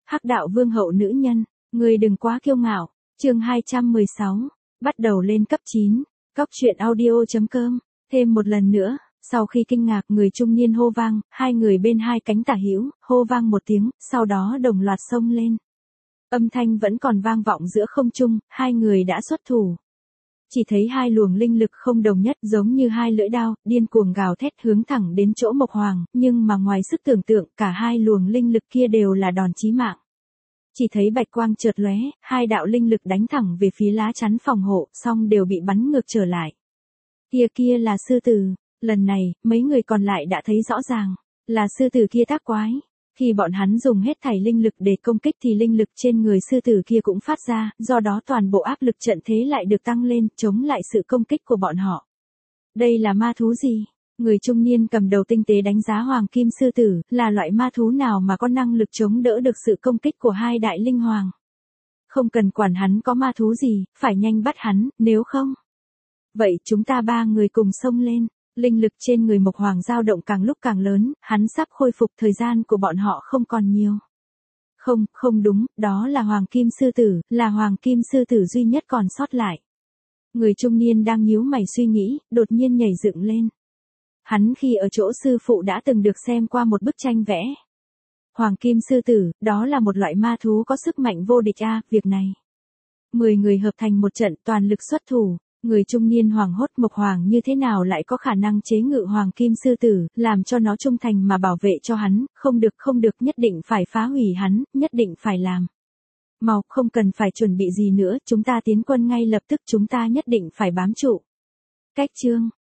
Hắc đạo vương hậu nữ nhân, người đừng quá kiêu ngạo. Chương 216, bắt đầu lên cấp 9. Cóc truyện audio.com. Thêm một lần nữa, sau khi kinh ngạc người trung niên hô vang, hai người bên hai cánh tả hữu, hô vang một tiếng, sau đó đồng loạt xông lên. Âm thanh vẫn còn vang vọng giữa không trung, hai người đã xuất thủ. Chỉ thấy hai luồng linh lực không đồng nhất giống như hai lưỡi đao, điên cuồng gào thét hướng thẳng đến chỗ Mộc Hoàng, nhưng mà ngoài sức tưởng tượng, cả hai luồng linh lực kia đều là đòn chí mạng. Chỉ thấy bạch quang chợt lóe, hai đạo linh lực đánh thẳng về phía lá chắn phòng hộ, song đều bị bắn ngược trở lại. Kia là sư tử, lần này, mấy người còn lại đã thấy rõ ràng, là sư tử kia tác quái. Khi bọn hắn dùng hết thảy linh lực để công kích thì linh lực trên người sư tử kia cũng phát ra, do đó toàn bộ áp lực trận thế lại được tăng lên, chống lại sự công kích của bọn họ. Đây là ma thú gì? Người trung niên cầm đầu tinh tế đánh giá hoàng kim sư tử, là loại ma thú nào mà có năng lực chống đỡ được sự công kích của hai đại linh hoàng. Không cần quản hắn có ma thú gì, phải nhanh bắt hắn, nếu không. Vậy chúng ta ba người cùng xông lên. Linh lực trên người Mộc Hoàng dao động càng lúc càng lớn, hắn sắp khôi phục, thời gian của bọn họ không còn nhiều. Không đúng, đó là Hoàng Kim Sư Tử, là Hoàng Kim Sư Tử duy nhất còn sót lại. Người trung niên đang nhíu mày suy nghĩ, đột nhiên nhảy dựng lên. Hắn khi ở chỗ sư phụ đã từng được xem qua một bức tranh vẽ. Hoàng Kim Sư Tử, đó là một loại ma thú có sức mạnh vô địch việc này. 10 người hợp thành một trận toàn lực xuất thủ. Người trung niên hoảng hốt Mộc Hoàng như thế nào lại có khả năng chế ngự Hoàng Kim Sư Tử, làm cho nó trung thành mà bảo vệ cho hắn, không được, nhất định phải phá hủy hắn, nhất định phải làm. Mau, không cần phải chuẩn bị gì nữa, chúng ta tiến quân ngay lập tức, chúng ta nhất định phải bám trụ. Cách chương,